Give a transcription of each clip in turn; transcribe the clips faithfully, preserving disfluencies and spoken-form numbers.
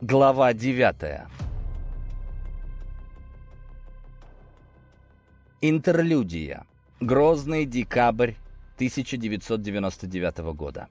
Глава девятая. Интерлюдия. Грозный декабрь тысяча девятьсот девяносто девятого года.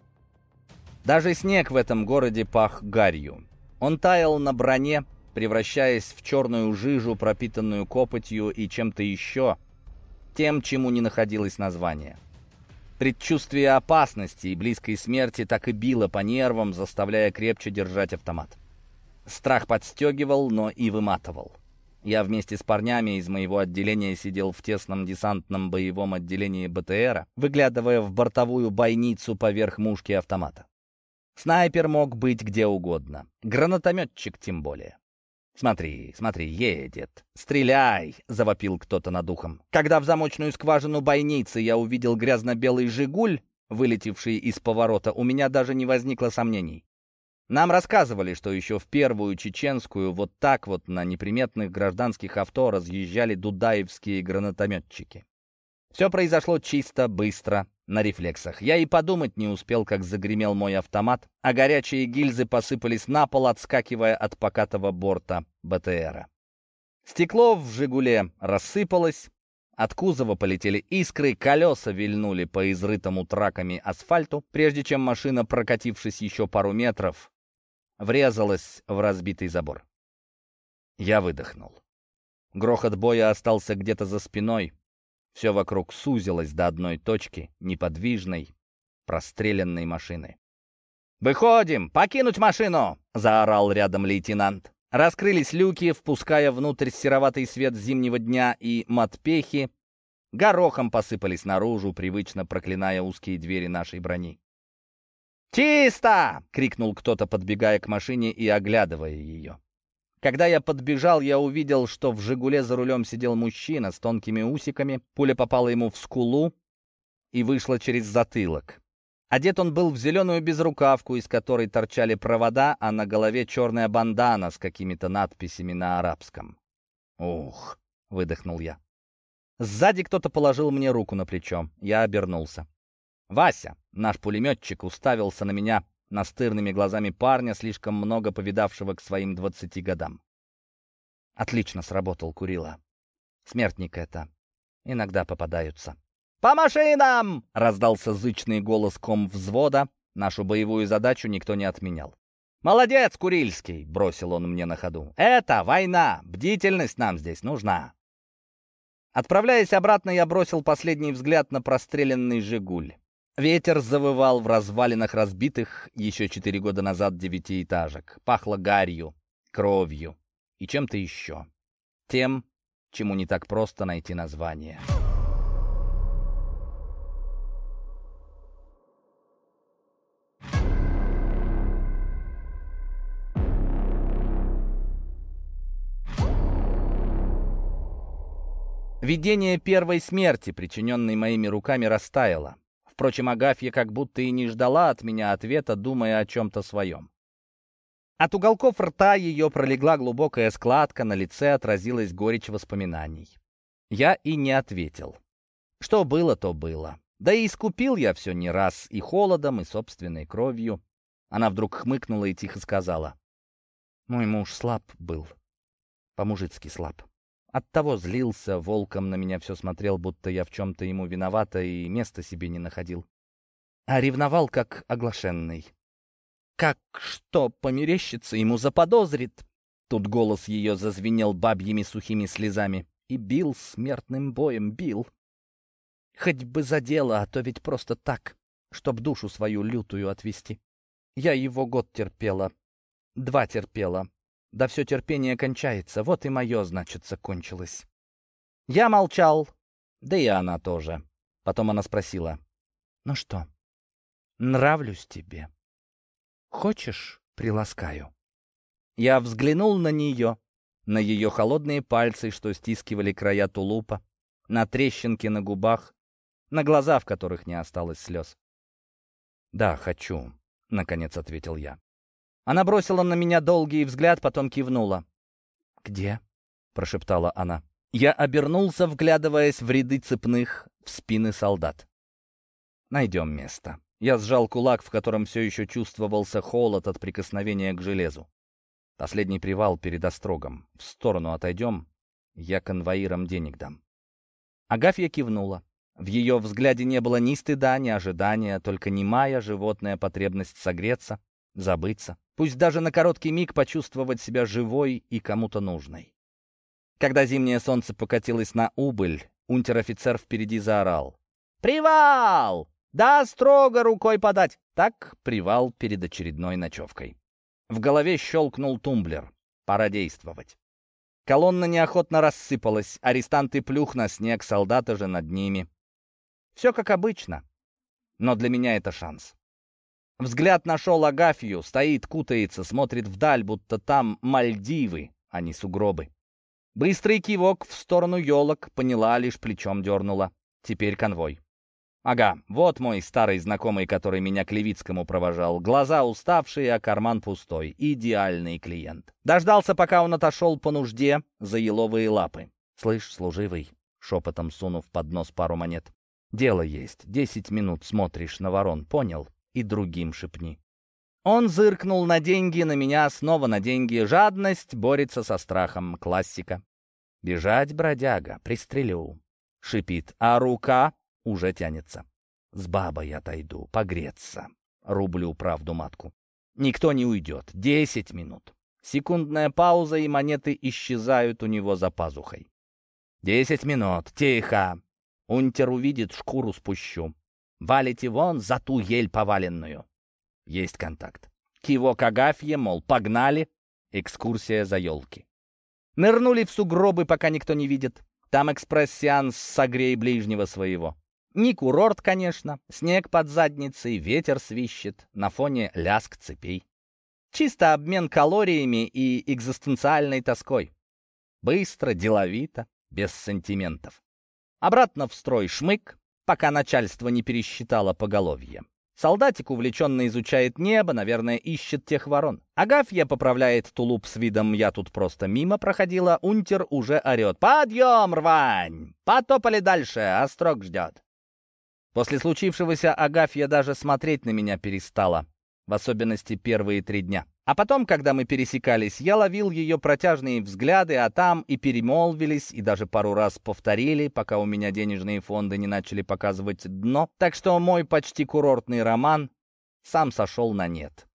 Даже снег в этом городе пах гарью. Он таял на броне, превращаясь в черную жижу, пропитанную копотью и чем-то еще, тем, чему не находилось названия. Предчувствие опасности и близкой смерти так и било по нервам, заставляя крепче держать автомат. Страх подстегивал, но и выматывал. Я вместе с парнями из моего отделения сидел в тесном десантном боевом отделении БТРа, выглядывая в бортовую бойницу поверх мушки автомата. Снайпер мог быть где угодно, гранатометчик тем более. «Смотри, смотри, едет! Стреляй!» — завопил кто-то над ухом. Когда в замочную скважину бойницы я увидел грязно-белый «Жигуль», вылетевший из поворота, у меня даже не возникло сомнений. Нам рассказывали, что еще в первую чеченскую вот так вот на неприметных гражданских авто разъезжали дудаевские гранатометчики. Все произошло чисто, быстро, на рефлексах. Я и подумать не успел, как загремел мой автомат, а горячие гильзы посыпались на пол, отскакивая от покатого борта БТРа. Стекло в «Жигуле» рассыпалось, от кузова полетели искры, колеса вильнули по изрытому траками асфальту, прежде чем машина, прокатившись еще пару метров, врезалась в разбитый забор. Я выдохнул. Грохот боя остался где-то за спиной. Все вокруг сузилось до одной точки, неподвижной, простреленной машины. «Выходим! Покинуть машину!» — заорал рядом лейтенант. Раскрылись люки, впуская внутрь сероватый свет зимнего дня, и матпехи горохом посыпались наружу, привычно проклиная узкие двери нашей брони. «Чисто!» — крикнул кто-то, подбегая к машине и оглядывая ее. Когда я подбежал, я увидел, что в «Жигуле» за рулем сидел мужчина с тонкими усиками, пуля попала ему в скулу и вышла через затылок. Одет он был в зеленую безрукавку, из которой торчали провода, а на голове черная бандана с какими-то надписями на арабском. «Ух!» — выдохнул я. Сзади кто-то положил мне руку на плечо. Я обернулся. Вася, наш пулеметчик, уставился на меня настырными глазами парня, слишком много повидавшего к своим двадцати годам. «Отлично сработал, Курила. Смертник это. Иногда попадаются». «По машинам!» — раздался зычный голос комвзвода. Нашу боевую задачу никто не отменял. «Молодец, Курильский!» — бросил он мне на ходу. «Это война! Бдительность нам здесь нужна!» Отправляясь обратно, я бросил последний взгляд на простреленный «Жигуль». Ветер завывал в развалинах разбитых еще четыре года назад девятиэтажек. Пахло гарью, кровью и чем-то еще. Тем, чему не так просто найти название. Видение первой смерти, причиненной моими руками, растаяло. Впрочем, Агафья как будто и не ждала от меня ответа, думая о чем-то своем. От уголков рта ее пролегла глубокая складка, на лице отразилась горечь воспоминаний. Я и не ответил. Что было, то было. Да и искупил я все не раз, и холодом, и собственной кровью. Она вдруг хмыкнула и тихо сказала: «Мой муж слаб был, по-мужицки слаб. Оттого злился, волком на меня все смотрел, будто я в чем-то ему виновата и места себе не находил. А ревновал, как оглашенный. Как что померещится, ему заподозрит». Тут голос ее зазвенел бабьими сухими слезами. И бил смертным боем, бил. Хоть бы за дело, а то ведь просто так, чтоб душу свою лютую отвести. Я его год терпела, два терпела. Да все терпение кончается, вот и мое, значит, закончилось. Я молчал, да и она тоже. Потом она спросила: «Ну что, нравлюсь тебе? Хочешь, приласкаю?» Я взглянул на нее, на ее холодные пальцы, что стискивали края тулупа, на трещинки на губах, на глаза, в которых не осталось слез. «Да, хочу», — наконец ответил я. Она бросила на меня долгий взгляд, потом кивнула. «Где?» — прошептала она. Я обернулся, вглядываясь в ряды цепных, в спины солдат. «Найдем место». Я сжал кулак, в котором все еще чувствовался холод от прикосновения к железу. Последний привал перед Острогом. В сторону отойдем, я конвоирам денег дам». Агафья кивнула. В ее взгляде не было ни стыда, ни ожидания, только немая животная потребность согреться, забыться, пусть даже на короткий миг почувствовать себя живой и кому-то нужной. Когда зимнее солнце покатилось на убыль, унтер-офицер впереди заорал: «Привал! Да строго рукой подать!» Так привал перед очередной ночевкой. В голове щелкнул тумблер. Пора действовать. Колонна неохотно рассыпалась, арестанты плюх на снег, солдаты же над ними. Все как обычно, но для меня это шанс. Взгляд нашел Агафью, стоит, кутается, смотрит вдаль, будто там Мальдивы, а не сугробы. Быстрый кивок в сторону елок, поняла, лишь плечом дернула. Теперь конвой. Ага, вот мой старый знакомый, который меня к Левицкому провожал. Глаза уставшие, а карман пустой. Идеальный клиент. Дождался, пока он отошел по нужде за еловые лапы. «Слышь, служивый», шепотом сунув под нос пару монет, «дело есть. Десять минут смотришь на ворон, понял? И другим шепни». Он зыркнул на деньги, на меня, снова на деньги. Жадность борется со страхом. Классика. «Бежать, бродяга, пристрелю», — шипит, а рука уже тянется. «С бабой отойду, погреться». Рублю правду матку. Никто не уйдет. Десять минут. Секундная пауза, и монеты исчезают у него за пазухой. «Десять минут. Тихо. Унтер увидит, шкуру спущу. Валите вон за ту ель поваленную». Есть контакт. Кивок Агафье, мол, погнали. Экскурсия за елки. Нырнули в сугробы, пока никто не видит. Там экспресс-сеанс «Согрей ближнего своего». Не курорт, конечно. Снег под задницей, ветер свищет. На фоне лязг цепей. Чисто обмен калориями и экзистенциальной тоской. Быстро, деловито, без сантиментов. Обратно в строй шмык, пока начальство не пересчитало поголовье. Солдатик увлеченно изучает небо, наверное, ищет тех ворон. Агафья поправляет тулуп с видом «я тут просто мимо проходила», унтер уже орет: «Подъем, рвань! Потопали дальше, Острог ждет». После случившегося Агафья даже смотреть на меня перестала, в особенности первые три дня. А потом, когда мы пересекались, я ловил ее протяжные взгляды, а там и перемолвились, и даже пару раз повторили, пока у меня денежные фонды не начали показывать дно. Так что мой почти курортный роман сам сошел на нет.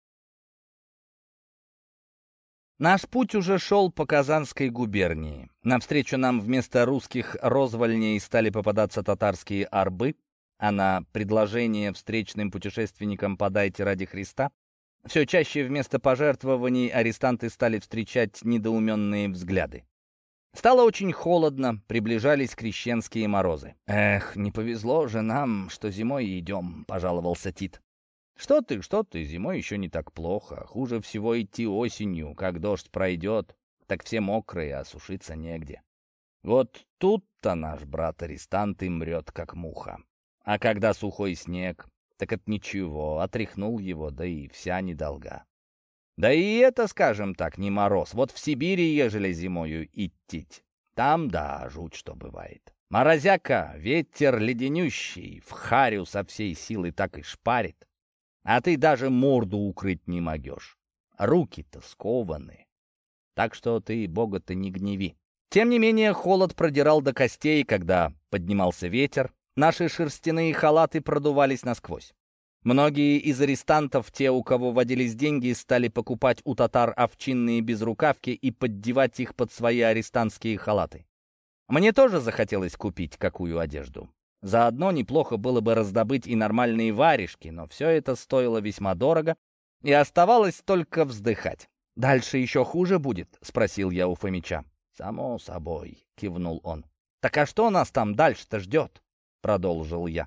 Наш путь уже шел по Казанской губернии. Навстречу нам вместо русских розвольней стали попадаться татарские арбы, а на предложение встречным путешественникам «подайте ради Христа» все чаще вместо пожертвований арестанты стали встречать недоуменные взгляды. Стало очень холодно, приближались крещенские морозы. «Эх, не повезло же нам, что зимой идем», — пожаловался Тит. «Что ты, что ты, зимой еще не так плохо. Хуже всего идти осенью, как дождь пройдет, так все мокрые, а сушиться негде. Вот тут-то наш брат-арестант и мрет, как муха. А когда сухой снег, так это ничего, отряхнул его, да и вся недолга. Да и это, скажем так, не мороз. Вот в Сибири, ежели зимою идти, там, да, жуть что бывает. Морозяка, ветер леденющий, в харю со всей силы так и шпарит. А ты даже морду укрыть не могешь. Руки-то скованы. Так что ты Бога-то не гневи». Тем не менее, холод продирал до костей, когда поднимался ветер. Наши шерстяные халаты продувались насквозь. Многие из арестантов, те, у кого водились деньги, стали покупать у татар овчинные безрукавки и поддевать их под свои арестантские халаты. Мне тоже захотелось купить какую одежду. Заодно неплохо было бы раздобыть и нормальные варежки, но все это стоило весьма дорого, и оставалось только вздыхать. «Дальше еще хуже будет?» — спросил я у Фомича. «Само собой», — кивнул он. «Так а что нас там дальше-то ждет?» — продолжил я.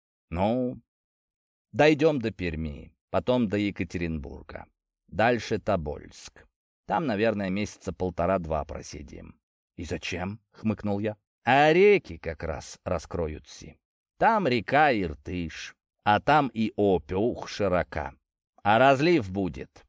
«Ну, дойдем до Перми, потом до Екатеринбурга. Дальше Тобольск. Там, наверное, месяца полтора-два просидим». «И зачем?» — хмыкнул я. «А реки как раз раскроются. Там река Иртыш, а там и Обь, ух, широка. А разлив будет.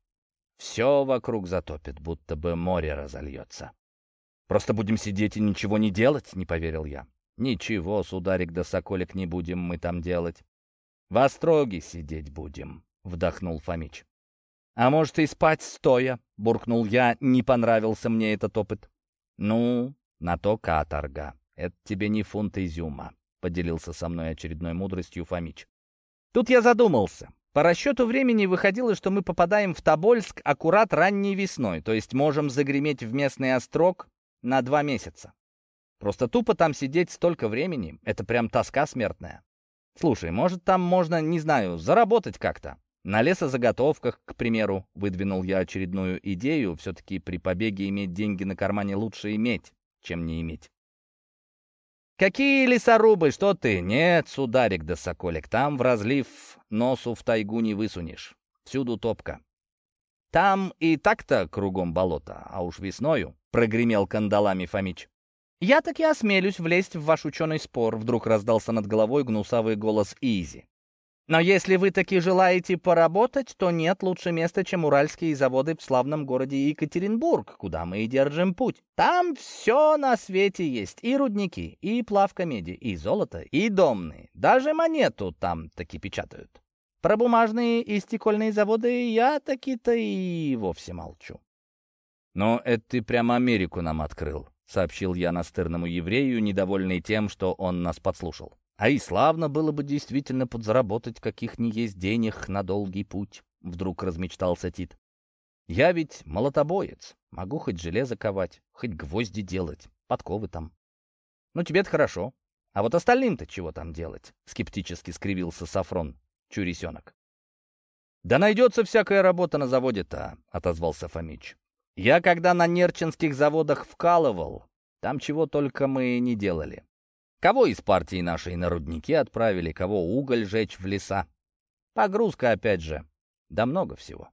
Все вокруг затопит, будто бы море разольется». «Просто будем сидеть и ничего не делать?» — не поверил я. «Ничего, сударик да соколик, не будем мы там делать. В Остроге сидеть будем», — вдохнул Фомич. «А может, и спать стоя?» — буркнул я. Не понравился мне этот опыт. «Ну, на то каторга. Это тебе не фунт изюма», — поделился со мной очередной мудростью Фомич. Тут я задумался. По расчету времени выходило, что мы попадаем в Тобольск аккурат ранней весной, то есть можем загреметь в местный острог на два месяца. Просто тупо там сидеть столько времени — это прям тоска смертная. Слушай, может, там можно, не знаю, заработать как-то? На лесозаготовках, к примеру, выдвинул я очередную идею. Все-таки при побеге иметь деньги на кармане лучше иметь, чем не иметь. «Какие лесорубы? Что ты? Нет, сударик да соколик, там в разлив носу в тайгу не высунешь. Всюду топка. Там и так-то кругом болото, а уж весною», — прогремел кандалами Фомич. «Я таки осмелюсь влезть в ваш ученый спор», — вдруг раздался над головой гнусавый голос Изи. «Но если вы таки желаете поработать, то нет лучше места, чем уральские заводы в славном городе Екатеринбург, куда мы и держим путь. Там все на свете есть, и рудники, и плавка меди, и золото, и домные. Даже монету там таки печатают. Про бумажные и стекольные заводы я таки-то и вовсе молчу». «Но это ты прямо Америку нам открыл», — сообщил я настырному еврею, недовольный тем, что он нас подслушал. «А и славно было бы действительно подзаработать каких ни есть денег на долгий путь», — вдруг размечтался Тит. «Я ведь молотобоец, могу хоть железо ковать, хоть гвозди делать, подковы там». «Ну, тебе-то хорошо. А вот остальным-то чего там делать?» — скептически скривился Сафрон, чуресенок. «Да найдется всякая работа на заводе-то», — отозвался Фомич. «Я когда на нерчинских заводах вкалывал, там чего только мы не делали. Кого из партии нашей на рудники отправили, кого уголь жечь в леса. Погрузка опять же. Да много всего.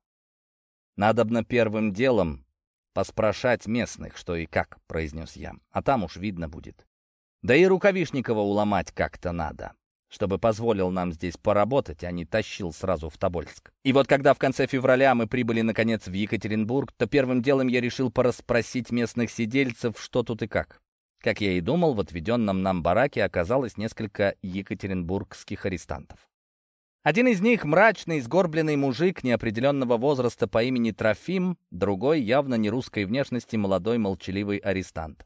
Надобно первым делом поспрашать местных, что и как», — произнес я. «А там уж видно будет. Да и Рукавишникова уломать как-то надо, чтобы позволил нам здесь поработать, а не тащил сразу в Тобольск». И вот когда в конце февраля мы прибыли, наконец, в Екатеринбург, то первым делом я решил порасспросить местных сидельцев, что тут и как. Как я и думал, в отведенном нам бараке оказалось несколько екатеринбургских арестантов. Один из них — мрачный, сгорбленный мужик неопределенного возраста по имени Трофим, другой — явно не русской внешности, молодой молчаливый арестант.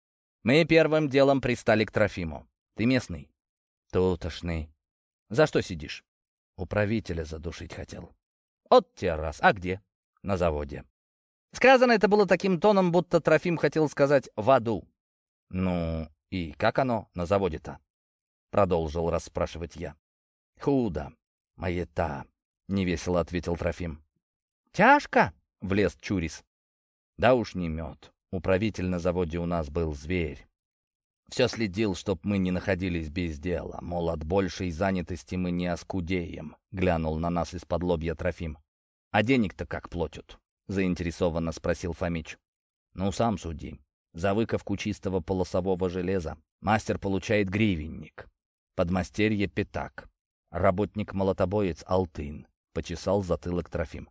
Мы первым делом пристали к Трофиму. «Ты местный?» «Тутошный». «За что сидишь?» «Управителя задушить хотел». «От те раз. А где?» «На заводе». Сказано это было таким тоном, будто Трофим хотел сказать «в аду». «Ну, и как оно на заводе-то?» — продолжил расспрашивать я. «Худо, маята», — невесело ответил Трофим. «Тяжко?» — влез Чурис. «Да уж не мед. Управитель на заводе у нас был зверь. Все следил, чтоб мы не находились без дела. Мол, от большей занятости мы не оскудеем», — глянул на нас из-под лобья Трофим. «А денег-то как платят?» — заинтересованно спросил Фомич. «Ну, сам суди. За выковку чистого полосового железа мастер получает гривенник, подмастерье — пятак, работник-молотобоец — алтын», — почесал затылок Трофим.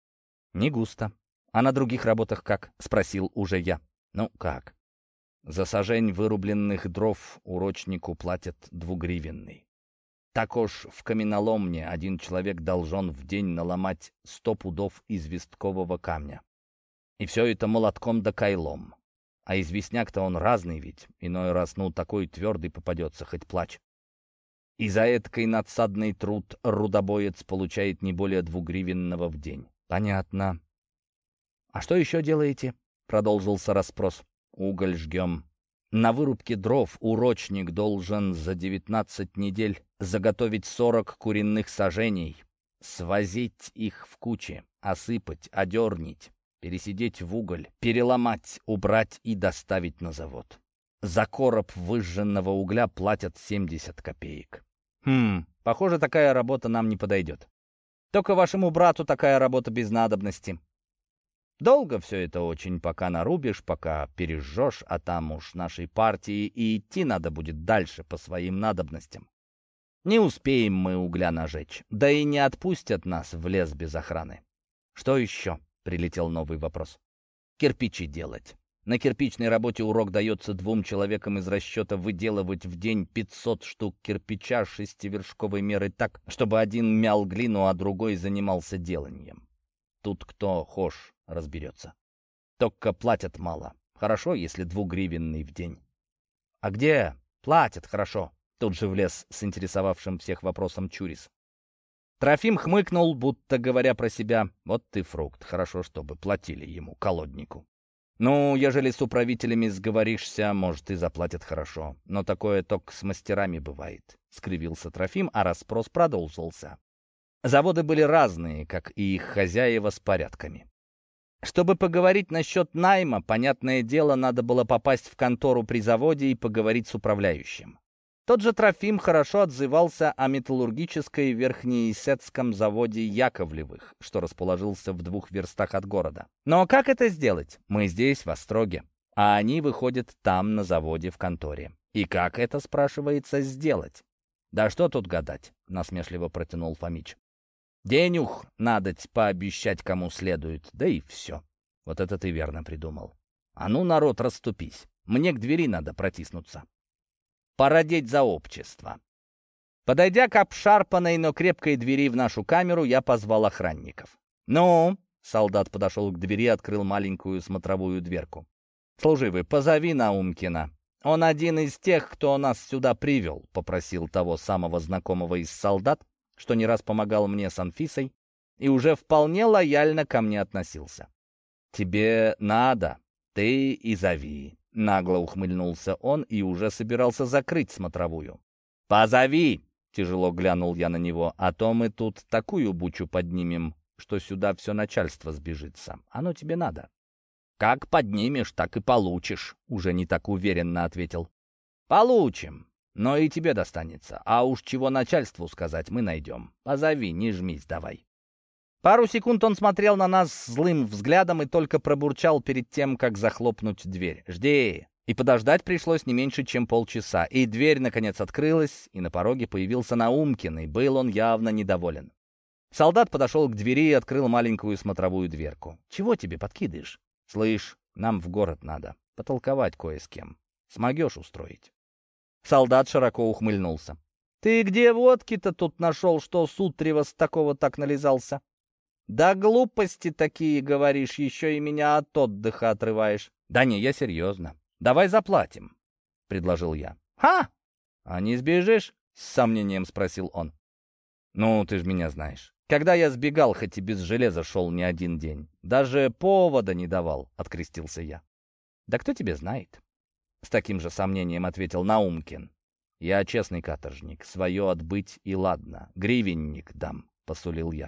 «Не густо. А на других работах как?» — спросил уже я. «Ну как? За сажень вырубленных дров урочнику платят двугривенный. Також в каменоломне один человек должен в день наломать сто пудов известкового камня. И все это молотком да кайлом. А известняк-то он разный ведь, иной раз, ну, такой твердый попадется, хоть плачь. И за эткой надсадный труд рудобоец получает не более двугривенного в день». «Понятно. А что еще делаете?» — продолжился расспрос. «Уголь жгем. На вырубке дров урочник должен за девятнадцать недель заготовить сорок куренных саженей, свозить их в кучи, осыпать, одернить, пересидеть в уголь, переломать, убрать и доставить на завод. За короб выжженного угля платят семьдесят копеек». «Хм, похоже, такая работа нам не подойдет. Только вашему брату такая работа без надобности. Долго все это очень, пока нарубишь, пока пережжешь, а там уж нашей партии и идти надо будет дальше по своим надобностям. Не успеем мы угля нажечь, да и не отпустят нас в лес без охраны». «Что еще?» — прилетел новый вопрос. «Кирпичи делать. На кирпичной работе урок дается двум человекам из расчета выделывать в день пятьсот штук кирпича шестивершковой меры так, чтобы один мял глину, а другой занимался деланием. Тут кто хошь разберется. Только платят мало. Хорошо, если двугривенный в день. А где платят хорошо? Тут же влез с интересовавшим всех вопросом Чурис. Трофим хмыкнул, будто говоря про себя: вот ты фрукт, хорошо, чтобы платили ему, колоднику. Ну, ежели с управителями сговоришься, может, и заплатят хорошо. Но такое только с мастерами бывает. Скривился Трофим, а расспрос продолжился. Заводы были разные, как и их хозяева с порядками. Чтобы поговорить насчет найма, понятное дело, надо было попасть в контору при заводе и поговорить с управляющим. Тот же Трофим хорошо отзывался о металлургической верхнеисетском заводе Яковлевых, что расположился в двух верстах от города. Но как это сделать? Мы здесь, в Остроге, а они выходят там, на заводе, в конторе. И как это, спрашивается, сделать? Да что тут гадать, насмешливо протянул Фомич. Денюх надоть пообещать кому следует, да и все. Вот это ты верно придумал. А ну, народ, расступись. Мне к двери надо протиснуться. Породеть за общество. Подойдя к обшарпанной, но крепкой двери в нашу камеру, я позвал охранников. «Ну?» — солдат подошел к двери и открыл маленькую смотровую дверку. «Служивый, позови Наумкина. Он один из тех, кто нас сюда привел», — попросил того самого знакомого из солдат, что не раз помогал мне с Анфисой и уже вполне лояльно ко мне относился. «Тебе надо, ты и зови», — нагло ухмыльнулся он и уже собирался закрыть смотровую. «Позови!» — тяжело глянул я на него, «а то мы тут такую бучу поднимем, что сюда все начальство сбежится. Оно тебе надо». «Как поднимешь, так и получишь», — уже не так уверенно ответил. «Получим. Но и тебе достанется. А уж чего начальству сказать, мы найдем. Позови, не жмись давай». Пару секунд он смотрел на нас злым взглядом и только пробурчал перед тем, как захлопнуть дверь. «Жди!» И подождать пришлось не меньше, чем полчаса. И дверь, наконец, открылась, и на пороге появился Наумкин, и был он явно недоволен. Солдат подошел к двери и открыл маленькую смотровую дверку. «Чего тебе подкидываешь?» «Слышь, нам в город надо. Потолковать кое с кем. Смогешь устроить?» Солдат широко ухмыльнулся. «Ты где водки-то тут нашел, что с утрева с такого так нализался? Да глупости такие говоришь, еще и меня от отдыха отрываешь». «Да не, я серьезно. Давай заплатим», — предложил я. «Ха! А не сбежишь?» — с сомнением спросил он. «Ну, ты ж меня знаешь. Когда я сбегал, хоть и без железа шел не один день. Даже повода не давал», — открестился я. «Да кто тебе знает?» С таким же сомнением ответил Наумкин. «Я честный каторжник, свое отбыть и ладно. Гривенник дам», — посулил я.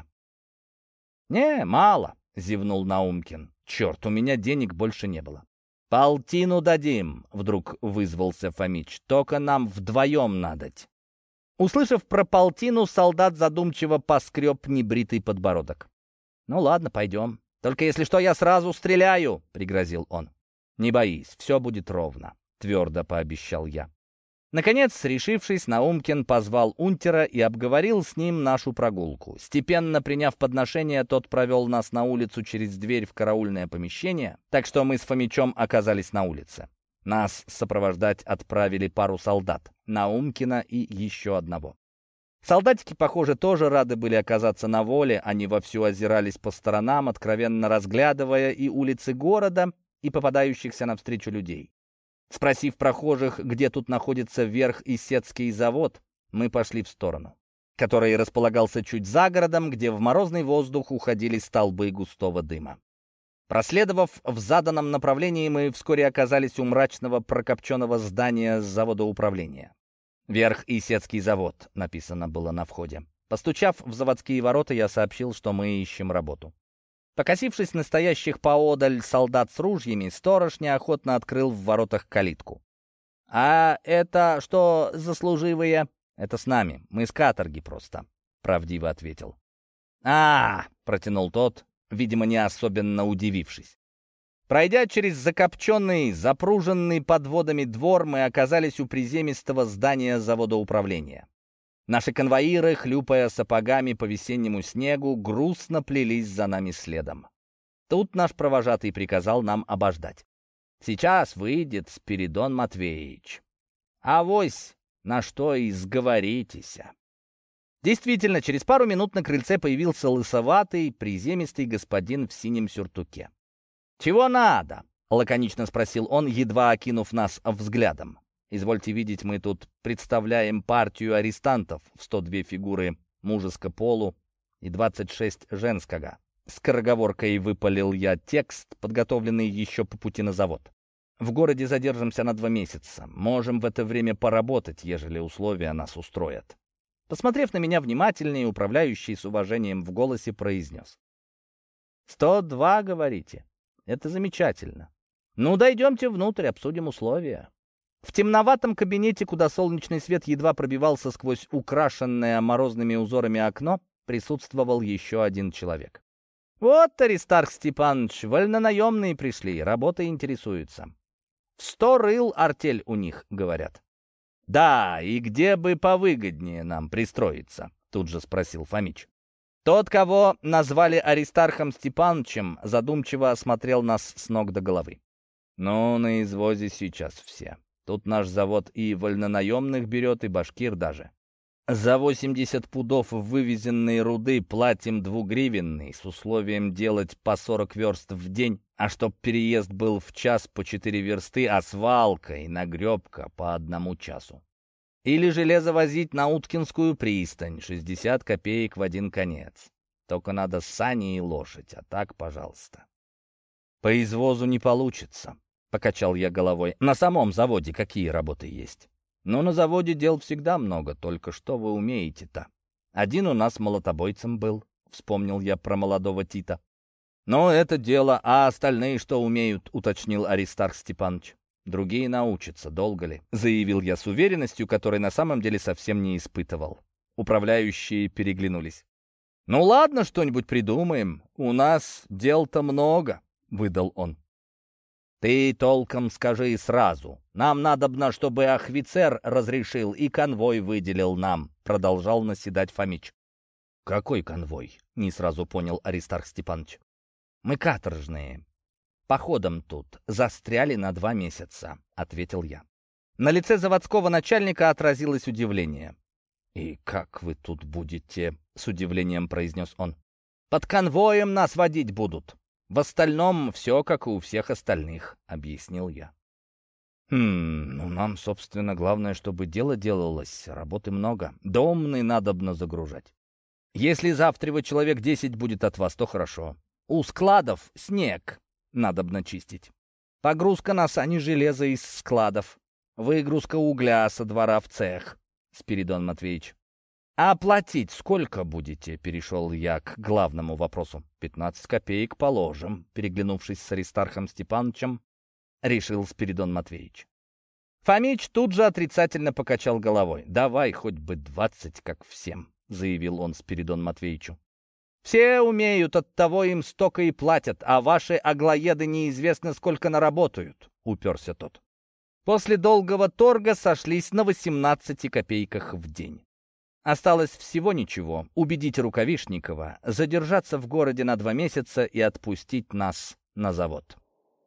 «Не, мало», — зевнул Наумкин. «Черт, у меня денег больше не было». «Полтину дадим», — вдруг вызвался Фомич. «Только нам вдвоем надоть». Услышав про полтину, солдат задумчиво поскреб небритый подбородок. «Ну ладно, пойдем. Только если что, я сразу стреляю», — пригрозил он. «Не боись, все будет ровно», — твердо пообещал я. Наконец, решившись, Наумкин позвал унтера и обговорил с ним нашу прогулку. Степенно приняв подношение, тот провел нас на улицу через дверь в караульное помещение, так что мы с Фомичом оказались на улице. Нас сопровождать отправили пару солдат, Наумкина и еще одного. Солдатики, похоже, тоже рады были оказаться на воле, они вовсю озирались по сторонам, откровенно разглядывая и улицы города, и попадающихся навстречу людей. Спросив прохожих, где тут находится Верх-Исетский завод, мы пошли в сторону, который располагался чуть за городом, где в морозный воздух уходили столбы густого дыма. Проследовав в заданном направлении, мы вскоре оказались у мрачного прокопченного здания завода управления. «Верх-Исетский завод» написано было на входе. Постучав в заводские ворота, я сообщил, что мы ищем работу. Покосившись на стоящих поодаль солдат с ружьями, сторож неохотно открыл в воротах калитку. «А это что за служивые?» «Это с нами. Мы с каторги просто», — правдиво ответил. «А-а-а!» — протянул тот, видимо, не особенно удивившись. Пройдя через закопченный, запруженный подводами двор, мы оказались у приземистого здания завода управления. Наши конвоиры, хлюпая сапогами по весеннему снегу, грустно плелись за нами следом. Тут наш провожатый приказал нам обождать. «Сейчас выйдет Спиридон Матвеевич. Авось на что и сговоритеся». Действительно, через пару минут на крыльце появился лысоватый, приземистый господин в синем сюртуке. «Чего надо?» — лаконично спросил он, едва окинув нас взглядом. «Извольте видеть, мы тут представляем партию арестантов в сто две фигуры мужеско полу и двадцать шесть женского». Скороговоркой выпалил я текст, подготовленный еще по пути на завод. «В городе задержимся на два месяца. Можем в это время поработать, ежели условия нас устроят». Посмотрев на меня внимательнее, управляющий с уважением в голосе произнес. «Сто два, говорите? Это замечательно. Ну, дойдемте внутрь, обсудим условия». В темноватом кабинете, куда солнечный свет едва пробивался сквозь украшенное морозными узорами окно, присутствовал еще один человек. «Вот, Аристарх Степанович, вольнонаемные пришли, работой интересуются. В сто рыл артель у них, говорят». «Да, и где бы повыгоднее нам пристроиться?» — тут же спросил Фомич. Тот, кого назвали Аристархом Степановичем, задумчиво осмотрел нас с ног до головы. «Ну, на извозе сейчас все. Тут наш завод и вольнонаемных берет, и башкир даже. За восемьдесят пудов вывезенной руды платим двугривенный с условием делать по сорок верст в день, а чтоб переезд был в час по четыре версты, а свалка и нагребка по одному часу. Или железо возить на Уткинскую пристань, шестьдесят копеек в один конец. Только надо сани и лошадь, а так, пожалуйста». «По извозу не получится», — покачал я головой. «На самом заводе какие работы есть?» «Ну, на заводе дел всегда много, только что вы умеете-то? Один у нас молотобойцем был», — вспомнил я про молодого Тита. «Ну, это дело, а остальные что умеют?» — уточнил Аристарх Степанович. «Другие научатся, долго ли?» — заявил я с уверенностью, которой на самом деле совсем не испытывал. Управляющие переглянулись. «Ну ладно, что-нибудь придумаем. У нас дел-то много», — выдал он. «Ты толком скажи сразу. Нам надобно, чтобы офицер разрешил и конвой выделил нам», — продолжал наседать Фомич. «Какой конвой?» — не сразу понял Аристарх Степанович. «Мы каторжные. Походом тут застряли на два месяца», — ответил я. На лице заводского начальника отразилось удивление. «И как вы тут будете?» — с удивлением произнес он. «Под конвоем нас водить будут. В остальном все, как и у всех остальных», — объяснил я. «Хм, ну нам, собственно, главное, чтобы дело делалось, работы много. Домны надобно загружать. Если завтра человек десять будет от вас, то хорошо. У складов снег надобно чистить. Погрузка на сани железа из складов. Выгрузка угля со двора в цех», — Спиридон Матвеевич. «А платить сколько будете?» — перешел я к главному вопросу. «Пятнадцать копеек положим», — переглянувшись с Аристархом Степановичем, решил Спиридон Матвеевич. Фомич тут же отрицательно покачал головой. «Давай хоть бы двадцать, как всем», — заявил он Спиридон Матвеевичу. «Все умеют, оттого им столько и платят, а ваши аглоеды неизвестно сколько наработают», — уперся тот. После долгого торга сошлись на восемнадцати копейках в день. Осталось всего ничего — убедить Рукавишникова задержаться в городе на два месяца и отпустить нас на завод.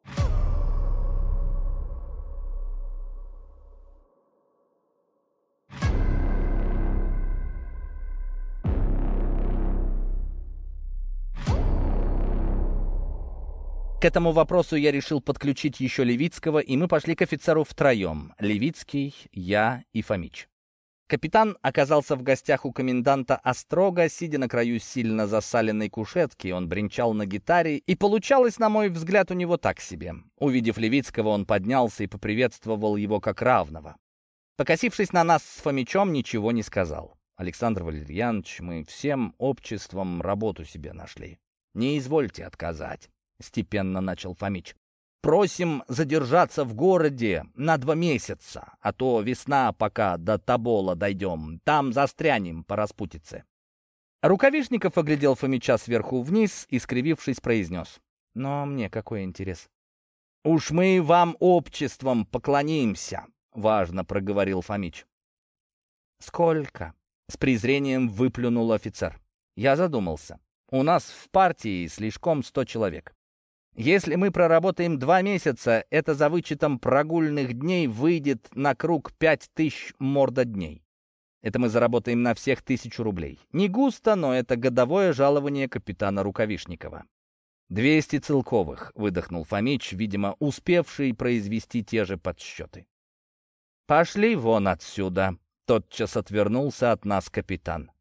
К этому вопросу я решил подключить еще Левицкого, и мы пошли к офицеру втроем — Левицкий, я и Фомич. Капитан оказался в гостях у коменданта Острога, сидя на краю сильно засаленной кушетки. Он бренчал на гитаре, и получалось, на мой взгляд, у него так себе. Увидев Левицкого, он поднялся и поприветствовал его как равного. Покосившись на нас с Фомичом, ничего не сказал. «Александр Валерьянович, мы всем обществом работу себе нашли. Не извольте отказать», — степенно начал Фомич. «Просим задержаться в городе на два месяца, а то весна, пока до Тобола дойдем, там застрянем по распутице». Рукавишников оглядел Фомича сверху вниз и, скривившись, произнес: «Но мне какой интерес?» «Уж мы вам обществом поклонимся», — важно проговорил Фомич. «Сколько?» — с презрением выплюнул офицер. Я задумался. «У нас в партии слишком сто человек. Если мы проработаем два месяца, это за вычетом прогульных дней выйдет на круг пять тысяч мордодней. Это мы заработаем на всех тысячу рублей. Не густо, но это годовое жалование капитана Рукавишникова». «Двести целковых», — выдохнул Фомич, видимо, успевший произвести те же подсчеты. «Пошли вон отсюда», — тотчас отвернулся от нас капитан.